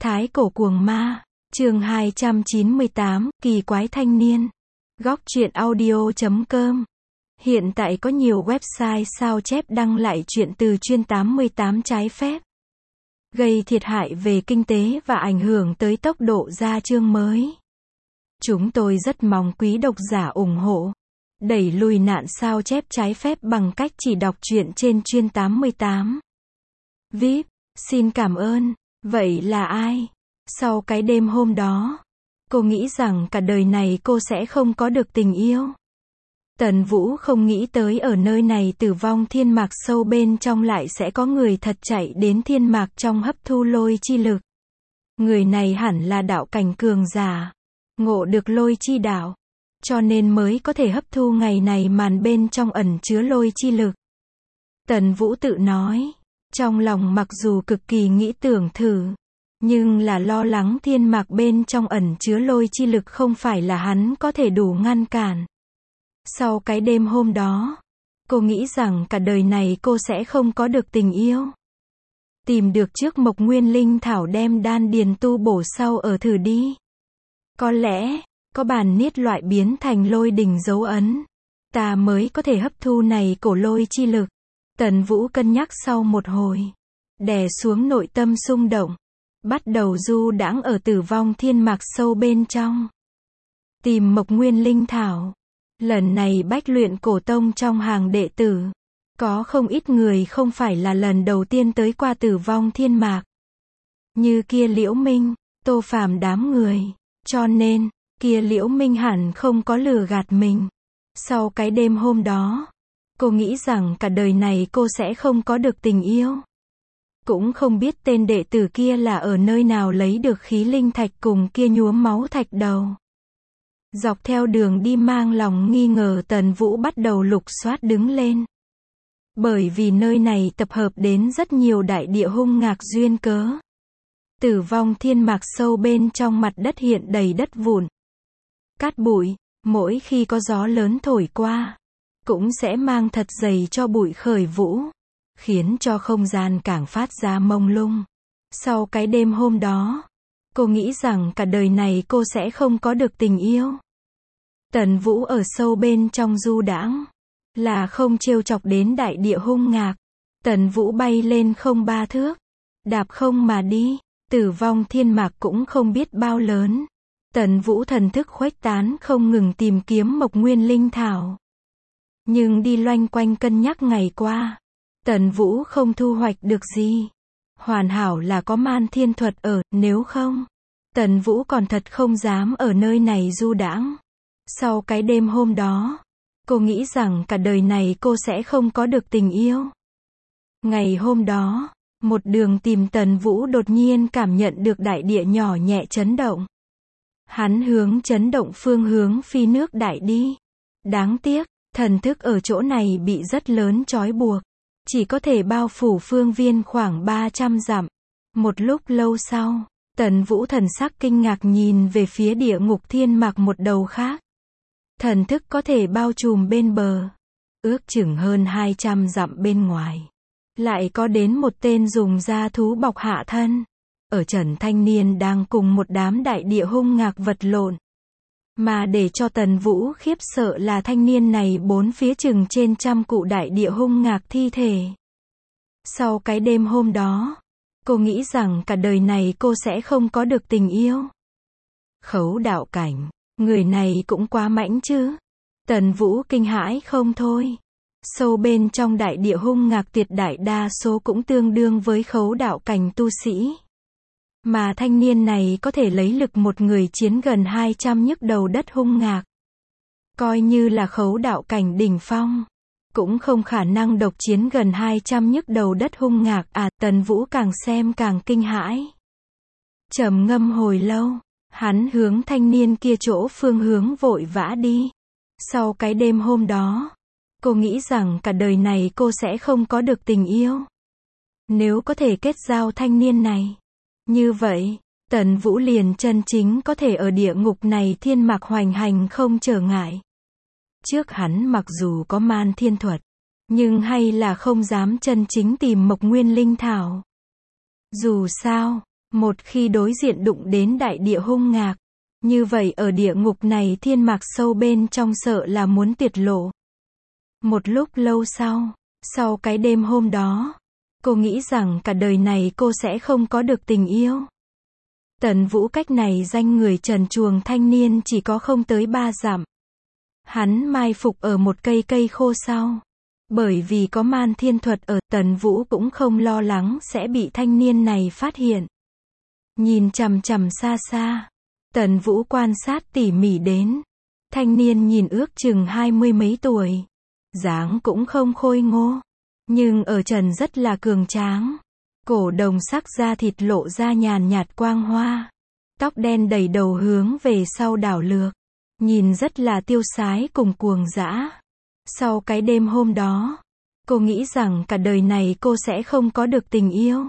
Thái cổ cuồng ma, chương 298, kỳ quái thanh niên. Góc truyện audio.com. Hiện tại có nhiều website sao chép đăng lại chuyện từ chuyên 88 trái phép, gây thiệt hại về kinh tế và ảnh hưởng tới tốc độ ra chương mới. Chúng tôi rất mong quý độc giả ủng hộ, đẩy lùi nạn sao chép trái phép bằng cách chỉ đọc truyện trên chuyên 88. VIP, xin cảm ơn. Vậy là ai? Sau cái đêm hôm đó, cô nghĩ rằng cả đời này cô sẽ không có được tình yêu. Tần Vũ không nghĩ tới ở nơi này tử vong thiên mạc sâu bên trong lại sẽ có người thật chạy đến thiên mạc trong hấp thu lôi chi lực. Người này hẳn là đạo cảnh cường giả, ngộ được lôi chi đạo, cho nên mới có thể hấp thu ngày này màn bên trong ẩn chứa lôi chi lực. Tần Vũ tự nói, trong lòng mặc dù cực kỳ nghĩ tưởng thử, nhưng là lo lắng thiên mạc bên trong ẩn chứa lôi chi lực không phải là hắn có thể đủ ngăn cản. Sau cái đêm hôm đó, cô nghĩ rằng cả đời này cô sẽ không có được tình yêu. Tìm được trước mộc nguyên linh thảo đem đan điền tu bổ sau ở thử đi. Có lẽ, có bản niết loại biến thành lôi đỉnh dấu ấn, ta mới có thể hấp thu này cổ lôi chi lực. Tần Vũ cân nhắc sau một hồi, đè xuống nội tâm xung động, bắt đầu du đãng ở tử vong thiên mạc sâu bên trong. Tìm mộc nguyên linh thảo. Lần này bách luyện cổ tông trong hàng đệ tử, có không ít người không phải là lần đầu tiên tới qua tử vong thiên mạc. Như kia Liễu Minh, Tô Phàm đám người, cho nên, kia Liễu Minh hẳn không có lừa gạt mình. Sau cái đêm hôm đó, cô nghĩ rằng cả đời này cô sẽ không có được tình yêu. Cũng không biết tên đệ tử kia là ở nơi nào lấy được khí linh thạch cùng kia nhuốm máu thạch đầu. Dọc theo đường đi mang lòng nghi ngờ Tần Vũ bắt đầu lục soát đứng lên. Bởi vì nơi này tập hợp đến rất nhiều đại địa hung ngạc duyên cớ. Tử vong thiên mạc sâu bên trong mặt đất hiện đầy đất vụn, cát bụi, mỗi khi có gió lớn thổi qua, cũng sẽ mang thật dày cho bụi khởi vũ, khiến cho không gian càng phát ra mông lung. Sau cái đêm hôm đó, cô nghĩ rằng cả đời này cô sẽ không có được tình yêu. Tần Vũ ở sâu bên trong du đãng, là không trêu chọc đến đại địa hung ngạc. Tần Vũ bay lên không 3 thước, đạp không mà đi, tử vong thiên mạc cũng không biết bao lớn. Tần Vũ thần thức khuếch tán không ngừng tìm kiếm mộc nguyên linh thảo. Nhưng đi loanh quanh cân nhắc ngày qua, Tần Vũ không thu hoạch được gì. Hoàn hảo là có man thiên thuật ở, nếu không, Tần Vũ còn thật không dám ở nơi này du đãng. Sau cái đêm hôm đó, cô nghĩ rằng cả đời này cô sẽ không có được tình yêu. Ngày hôm đó, một đường tìm Tần Vũ đột nhiên cảm nhận được đại địa nhỏ nhẹ chấn động. Hắn hướng chấn động phương hướng phi nước đại đi. Đáng tiếc, thần thức ở chỗ này bị rất lớn trói buộc, chỉ có thể bao phủ phương viên khoảng 300 dặm. Một lúc lâu sau, Tần Vũ thần sắc kinh ngạc nhìn về phía địa ngục thiên mạc một đầu khác. Thần thức có thể bao trùm bên bờ, ước chừng hơn 200 dặm bên ngoài. Lại có đến một tên dùng da thú bọc hạ thân. Ở trần thanh niên đang cùng một đám đại địa hung ngạc vật lộn. Mà để cho Tần Vũ khiếp sợ là thanh niên này bốn phía chừng trên trăm cụ đại địa hung ngạc thi thể. Sau cái đêm hôm đó, cô nghĩ rằng cả đời này cô sẽ không có được tình yêu. Khấu đạo cảnh, người này cũng quá mãnh chứ. Tần Vũ kinh hãi không thôi. Sâu bên trong đại địa hung ngạc tuyệt đại đa số cũng tương đương với khấu đạo cảnh tu sĩ. Mà thanh niên này có thể lấy lực một người chiến gần 200 nhức đầu đất hung ngạc. Coi như là khấu đạo cảnh đỉnh phong, cũng không khả năng độc chiến gần 200 nhức đầu đất hung ngạc. Tần Vũ càng xem càng kinh hãi. Trầm ngâm hồi lâu, hắn hướng thanh niên kia chỗ phương hướng vội vã đi. Sau cái đêm hôm đó, cô nghĩ rằng cả đời này cô sẽ không có được tình yêu. Nếu có thể kết giao thanh niên này, như vậy, Tần Vũ liền chân chính có thể ở địa ngục này thiên mạc hoành hành không trở ngại. Trước hắn mặc dù có man thiên thuật, nhưng hay là không dám chân chính tìm mộc nguyên linh thảo. Dù sao, Một khi đối diện đụng đến đại địa hung ngạc, như vậy ở địa ngục này thiên mạc sâu bên trong sợ là muốn tiết lộ. Một lúc lâu sau cái đêm hôm đó, cô nghĩ rằng cả đời này cô sẽ không có được tình yêu. Tần Vũ cách này danh người trần truồng thanh niên chỉ có không tới 3 dặm. Hắn mai phục ở một cây khô sau. Bởi vì có man thiên thuật ở, Tần Vũ cũng không lo lắng sẽ bị thanh niên này phát hiện. Nhìn chằm chằm xa xa, Tần Vũ quan sát tỉ mỉ đến. Thanh niên nhìn ước chừng 20 mấy tuổi. Dáng cũng không khôi ngô, nhưng ở trần rất là cường tráng. Cổ đồng sắc da thịt lộ ra nhàn nhạt quang hoa. Tóc đen đầy đầu hướng về sau đảo lược. Nhìn rất là tiêu sái cùng cuồng dã. Sau cái đêm hôm đó, cô nghĩ rằng cả đời này cô sẽ không có được tình yêu.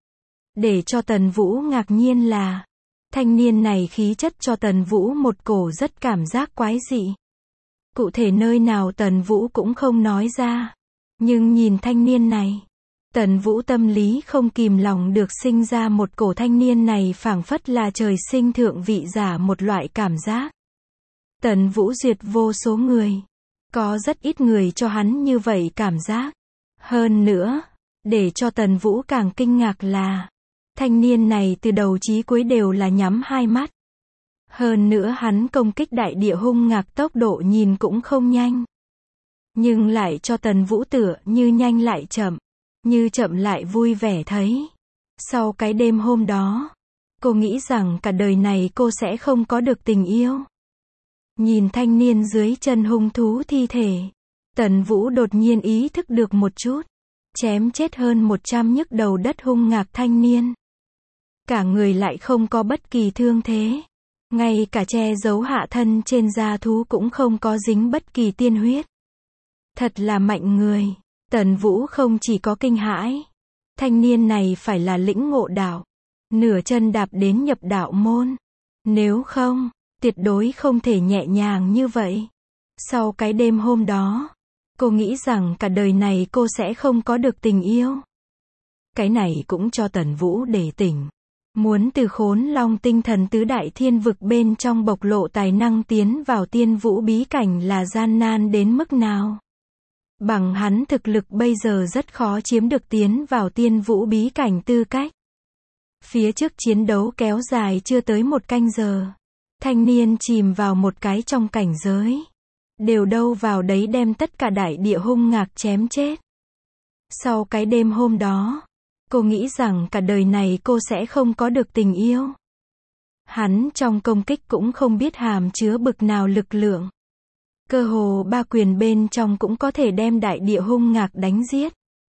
Để cho Tần Vũ ngạc nhiên là, thanh niên này khí chất cho Tần Vũ một cổ rất cảm giác quái dị. Cụ thể nơi nào Tần Vũ cũng không nói ra. Nhưng nhìn thanh niên này, Tần Vũ tâm lý không kìm lòng được sinh ra một cổ thanh niên này phảng phất là trời sinh thượng vị giả một loại cảm giác. Tần Vũ duyệt vô số người. Có rất ít người cho hắn như vậy cảm giác. Hơn nữa, để cho Tần Vũ càng kinh ngạc là, thanh niên này từ đầu chí cuối đều là nhắm hai mắt. Hơn nữa hắn công kích đại địa hung ngạc tốc độ nhìn cũng không nhanh. Nhưng lại cho Tần Vũ tựa như nhanh lại chậm. Như chậm lại vui vẻ thấy. Sau cái đêm hôm đó, cô nghĩ rằng cả đời này cô sẽ không có được tình yêu. Nhìn thanh niên dưới chân hung thú thi thể, Tần Vũ đột nhiên ý thức được một chút. Chém chết hơn 100 nhức đầu đất hung ngạc thanh niên. Cả người lại không có bất kỳ thương thế. Ngay cả che giấu hạ thân trên da thú cũng không có dính bất kỳ tiên huyết. Thật là mạnh người. Tần Vũ không chỉ có kinh hãi. Thanh niên này phải là lĩnh ngộ đạo. Nửa chân đạp đến nhập đạo môn. Nếu không, tuyệt đối không thể nhẹ nhàng như vậy. Sau cái đêm hôm đó, cô nghĩ rằng cả đời này cô sẽ không có được tình yêu. Cái này cũng cho Tần Vũ để tỉnh. Muốn từ Khốn Long tinh thần tứ đại thiên vực bên trong bộc lộ tài năng tiến vào tiên vũ bí cảnh là gian nan đến mức nào. Bằng hắn thực lực bây giờ rất khó chiếm được tiến vào tiên vũ bí cảnh tư cách. Phía trước chiến đấu kéo dài chưa tới 1 canh giờ. Thanh niên chìm vào một cái trong cảnh giới. Đều đâu vào đấy đem tất cả đại địa hung ngạc chém chết. Sau cái đêm hôm đó, cô nghĩ rằng cả đời này cô sẽ không có được tình yêu. Hắn trong công kích cũng không biết hàm chứa bực nào lực lượng. Cơ hồ 3 quyền bên trong cũng có thể đem đại địa hung ngạc đánh giết.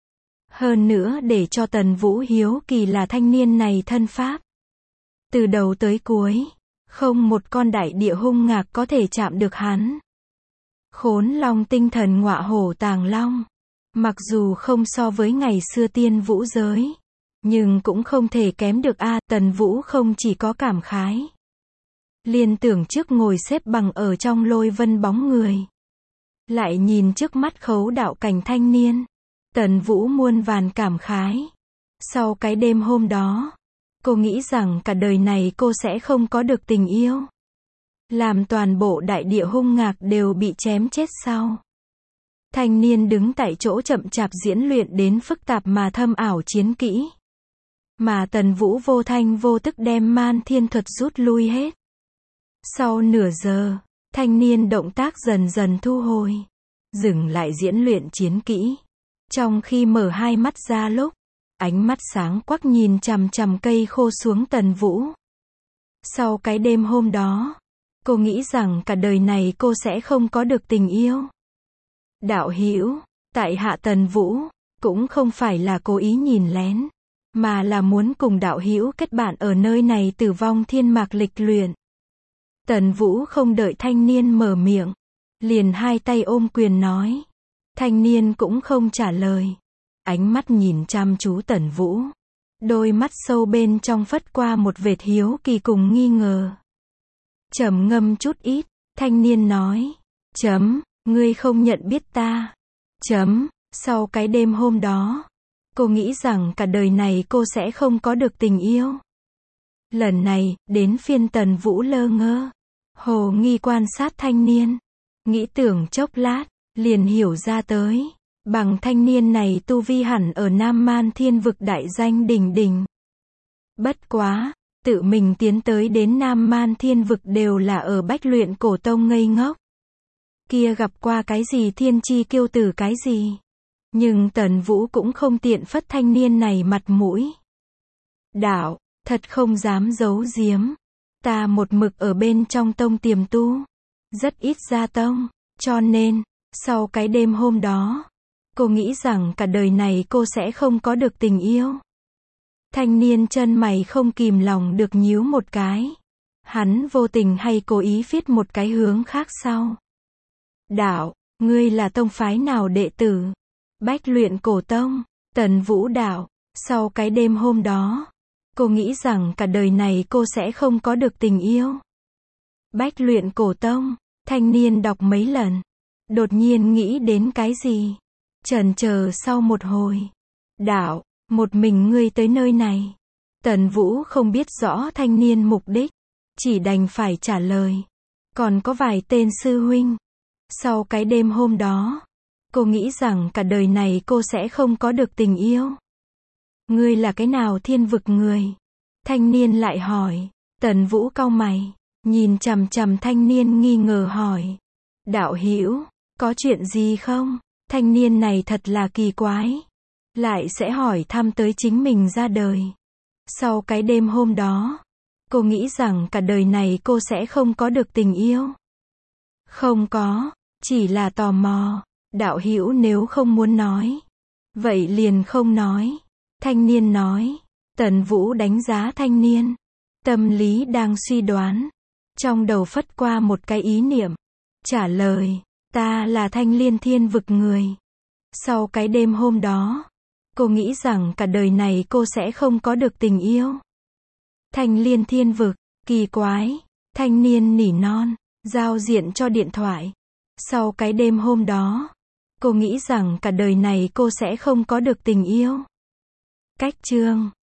Hơn nữa để cho Tần Vũ hiếu kỳ là thanh niên này thân pháp. Từ đầu tới cuối, không một con đại địa hung ngạc có thể chạm được hắn. Khốn Long tinh thần ngọa hổ tàng long. Mặc dù không so với ngày xưa tiên vũ giới, nhưng cũng không thể kém được a. Tần Vũ không chỉ có cảm khái. Liên tưởng trước ngồi xếp bằng ở trong lôi vân bóng người. Lại nhìn trước mắt khấu đạo cảnh thanh niên. Tần Vũ muôn vàn cảm khái. Sau cái đêm hôm đó, cô nghĩ rằng cả đời này cô sẽ không có được tình yêu. Làm toàn bộ đại địa hung ngạc đều bị chém chết sau. Thanh niên đứng tại chỗ chậm chạp diễn luyện đến phức tạp mà thâm ảo chiến kỹ. Mà Tần Vũ vô thanh vô tức đem man thiên thuật rút lui hết. Sau nửa giờ, thanh niên động tác dần dần thu hồi. Dừng lại diễn luyện chiến kỹ. Trong khi mở hai mắt ra lúc, ánh mắt sáng quắc nhìn chằm chằm cây khô xuống Tần Vũ. Sau cái đêm hôm đó, cô nghĩ rằng cả đời này cô sẽ không có được tình yêu. Đạo hữu, tại hạ Tần Vũ, cũng không phải là cố ý nhìn lén, mà là muốn cùng đạo hữu kết bạn ở nơi này Tử Vong Thiên Mạc lịch luyện. Tần Vũ không đợi thanh niên mở miệng, liền hai tay ôm quyền nói. Thanh niên cũng không trả lời. Ánh mắt nhìn chăm chú Tần Vũ. Đôi mắt sâu bên trong phất qua một vệt hiếu kỳ cùng nghi ngờ. Trầm ngâm chút ít, thanh niên nói. Ngươi không nhận biết ta. Sau cái đêm hôm đó, cô nghĩ rằng cả đời này cô sẽ không có được tình yêu. Lần này, đến phiên Tần Vũ lơ ngơ. Hồ nghi quan sát thanh niên. Nghĩ tưởng chốc lát, liền hiểu ra tới. Bằng thanh niên này tu vi hẳn ở Nam Man Thiên vực đại danh đỉnh đỉnh. Bất quá, tự mình tiến tới đến Nam Man Thiên vực đều là ở Bách Luyện Cổ Tông ngây ngốc. Kia gặp qua cái gì thiên chi kiêu tử cái gì. Nhưng Tần Vũ cũng không tiện phất thanh niên này mặt mũi. Đạo, thật không dám giấu giếm. Ta một mực ở bên trong tông tiềm tu. Rất ít ra tông. Cho nên, sau cái đêm hôm đó, cô nghĩ rằng cả đời này cô sẽ không có được tình yêu. Thanh niên chân mày không kìm lòng được nhíu một cái. Hắn vô tình hay cố ý viết một cái hướng khác sau. Đạo, ngươi là tông phái nào đệ tử? Bách Luyện Cổ Tông. Tần Vũ đạo, sau cái đêm hôm đó, cô nghĩ rằng cả đời này cô sẽ không có được tình yêu. Bách Luyện Cổ Tông. Thanh niên đọc mấy lần, đột nhiên nghĩ đến cái gì. Chần chờ sau một hồi. Đạo, một mình ngươi tới nơi này. Tần Vũ không biết rõ thanh niên mục đích, chỉ đành phải trả lời. Còn có vài tên sư huynh. Sau cái đêm hôm đó, cô nghĩ rằng cả đời này cô sẽ không có được tình yêu. Ngươi là cái nào thiên vực người? Thanh niên lại hỏi. Tần Vũ cau mày, nhìn chằm chằm thanh niên nghi ngờ hỏi. Đạo hữu, có chuyện gì không? Thanh niên này thật là kỳ quái. Lại sẽ hỏi thăm tới chính mình ra đời. Sau cái đêm hôm đó, cô nghĩ rằng cả đời này cô sẽ không có được tình yêu. Không có, chỉ là tò mò. Đạo hữu nếu không muốn nói, vậy liền không nói. Thanh niên nói. Tần Vũ đánh giá thanh niên. Tâm lý đang suy đoán. Trong đầu phất qua một cái ý niệm. Trả lời. Ta là Thanh Liên Thiên vực người. Sau cái đêm hôm đó, cô nghĩ rằng cả đời này cô sẽ không có được tình yêu. Thanh Liên Thiên vực, kỳ quái. Thanh niên nỉ non, giao diện cho điện thoại. Sau cái đêm hôm đó, cô nghĩ rằng cả đời này cô sẽ không có được tình yêu. Cách chương